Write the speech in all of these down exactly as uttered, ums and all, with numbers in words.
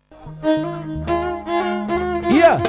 يا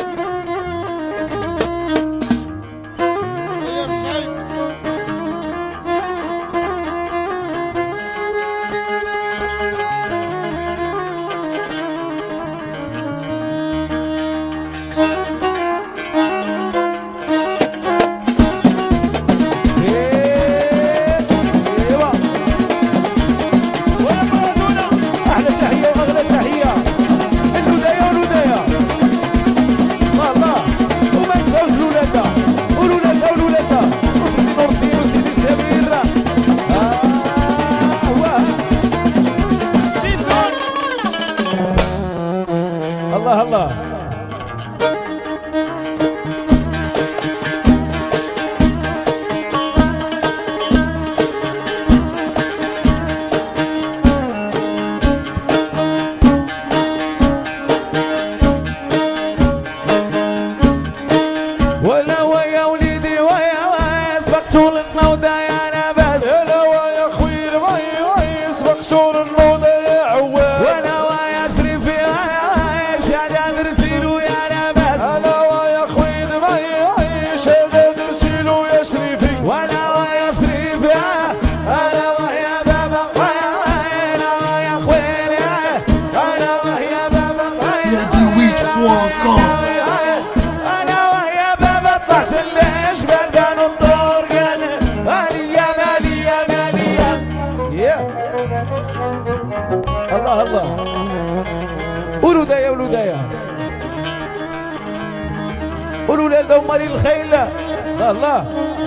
الله الله. ولا ويا وليدي ويا ويا سبقتوا النوضة يا نباس. ولا ويا خويا ويا ويا سبقتوا النوضة يا عواد. ولا ويا شريفي ويا شهادة نرسلو يا نباس. انا ويا خويا ويا ويا شهادة نرسلو يا شريفي. ولا ويا شريفي انا ويا بابا انا ويا خويا انا ويا بابا يا دي ويت فوق الله الله. قولوا ده يا ولودايا، قولوا لده ومالي الخيل. الله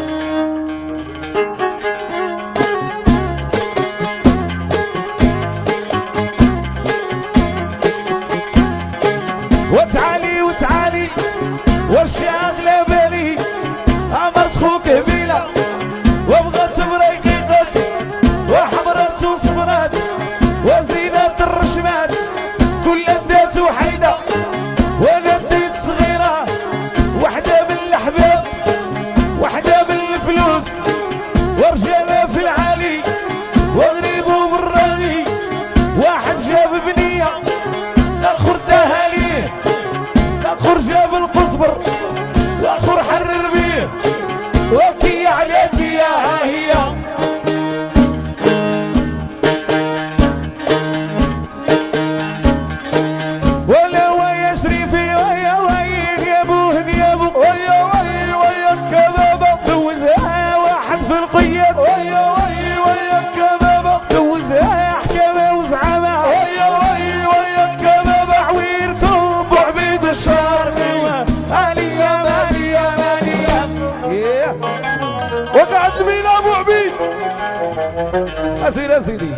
وتعالي وتعالي واش اغلى بالي عمرت خوك هبيله وبغات بريقيقات وحمرات وصبرات وزينة الرشمات كل دات وحيدة وانا بديت صغيرة وحدة بالحباب وحدة بالفلوس ورجالة في العالي وغريب ومراني واحد جاب بنية الاخر داها ليه الاخر جاب القصبر واخر حرر بيه وكي عليك يا ها هي. وقعت بين ابو عبيد. اسير اسيدي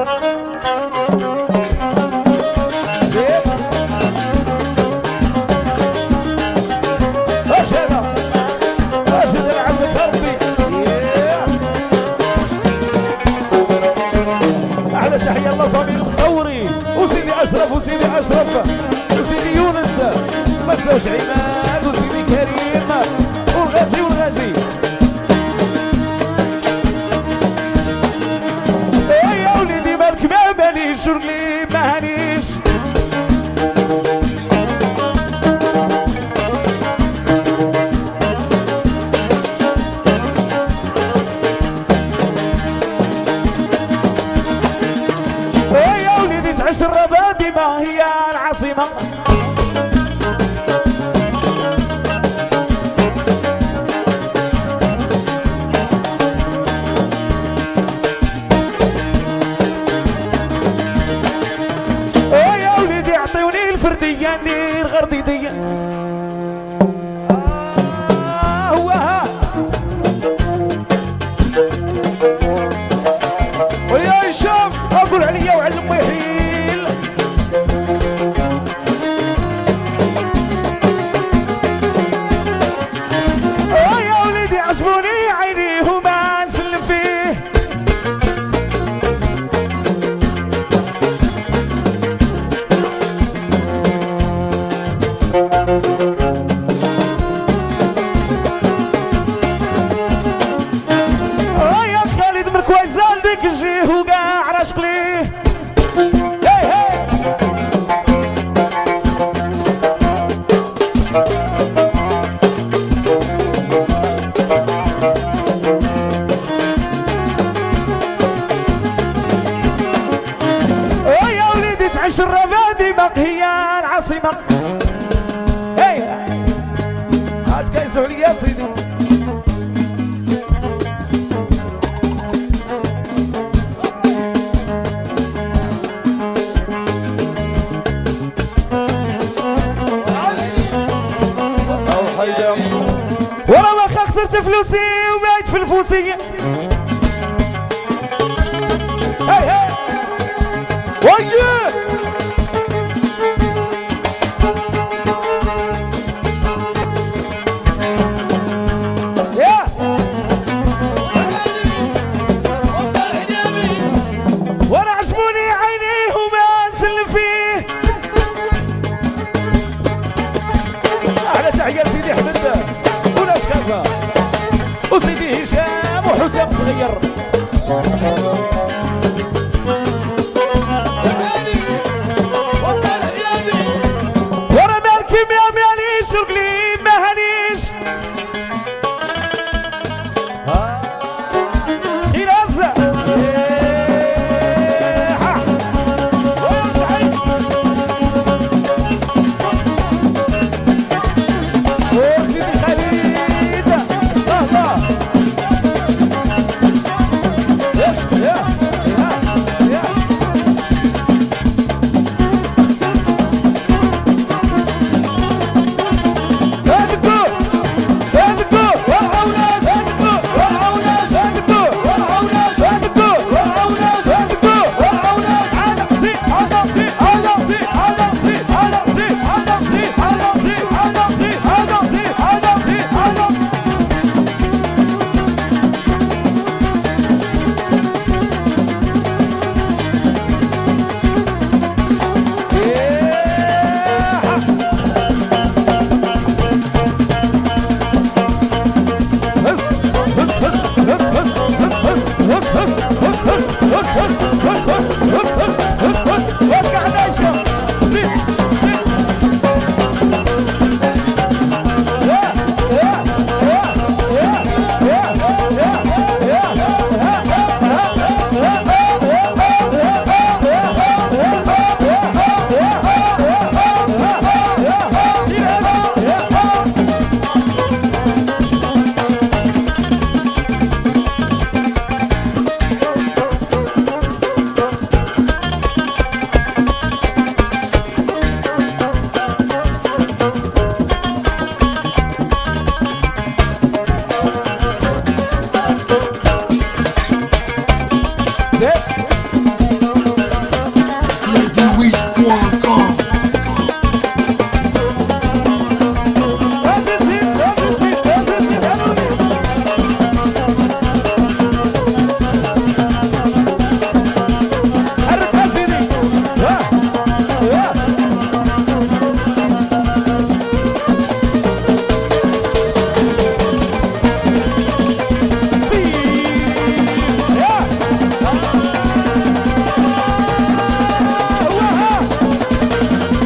زين اش هذا اش هذا لعبك ربي. احلى تحيه الله فاميلي التصوري وسيدي اشرف وسيدي اشرف وسيدي يونس ما تنساوش عماد وسيدي كريم والغازي والغازي. ما ماليش ورلي مانيش يا وليدي تعيش الربادي ما هي العاصمة. فردية ندير غرديدية آه هوها ويا هشام اقول عليا وعلم ويحيل. آه يا وليدي عجبوني عينيه وما نسلم فيه. عاش الربادي هي العاصمة. اي عاد كيسوا لي يا سيدي. ورا واخا خسرت فلوسي وبعت في الفوسية. هاي هاي ويه يا ورا عجبوني عينيه وما نسلم فيه. على تحية سيدي حمد وناس كازا وسيدي هشام وحسام صغير. ورا مالكي ما ماليش وقليب ما هنيش. خلاص وسيدي خليل الله يا يا يا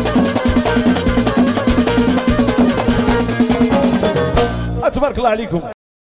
تبارك الله عليكم.